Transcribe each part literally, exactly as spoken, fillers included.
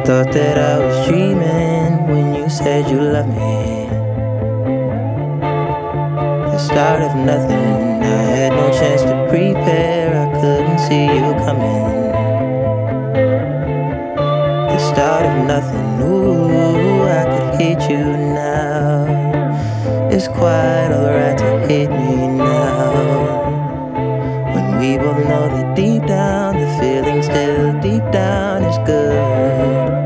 Thought that I was dreaming when you said you loved me. The start of nothing, I had no chance to prepare, I couldn't see you coming. The start of nothing, ooh, I could hate you now. It's quite alright to hate me now, when we both know that deep down, the feeling still deep down is good.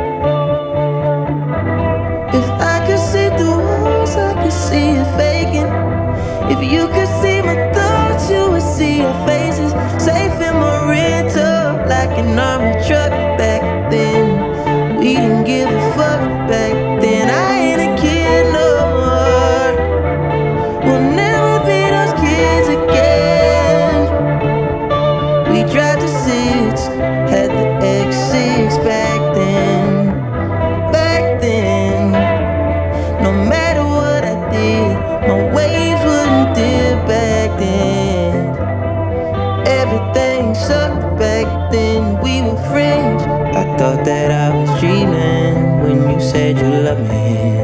If I could see through walls, I could see you faking. If you could see my thoughts, you would see our faces. Safe in my rental, like an army truck. Back then, we didn't give a fuck. Back then, I ain't a kid no more. We'll never be those kids again. We drive the six, had the X six back then. Back then, no matter what I did, my waves wouldn't dip back then. Everything sucked back then, we were friends. I thought that I was dreaming when you said you loved me.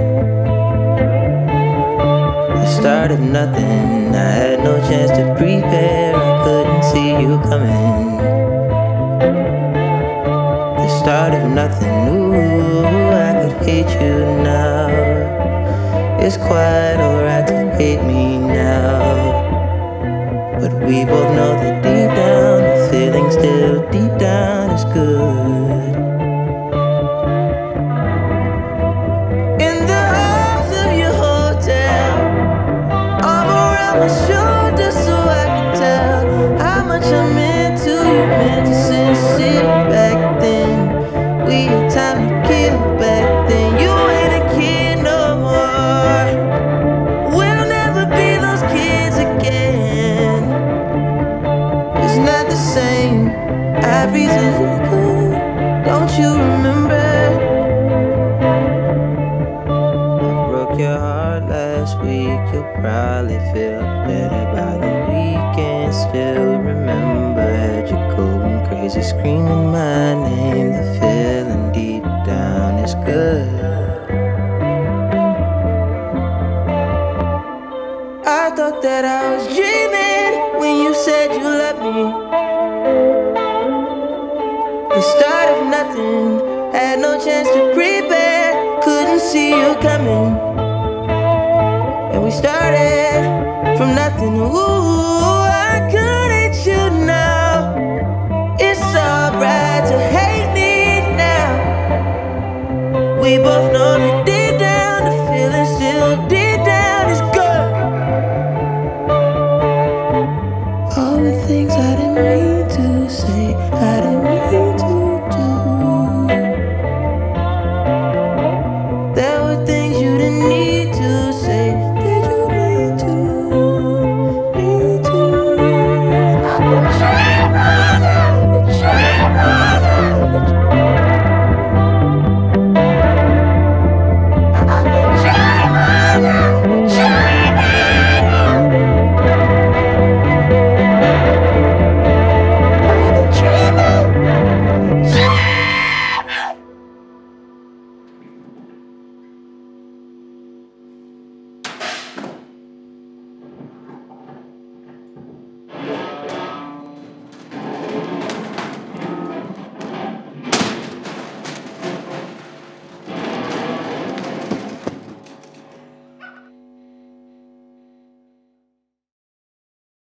The start of nothing, I had no chance to prepare, I couldn't see you coming. The start of nothing, ooh, I could hate you now. It's quite alright to hate me now, but we both know that deep down, the feeling still deep down is good. In the halls of your hotel, arm around my shoulder so I can tell how much I meant to you, meant to sincere back then. We had time to kill back then. You ain't a kid no more. We'll never be those kids again. It's not the same. Ivory's illegal. Don't you remember? I broke your heart last week. You'll probably feel better by the weekend. Still remember, had you going crazy, screaming my name. The feeling deep down is good. I thought that I was dreaming when you said you loved me. The start of nothing, had no chance to prepare, couldn't see you coming. And we started from nothing, ooh.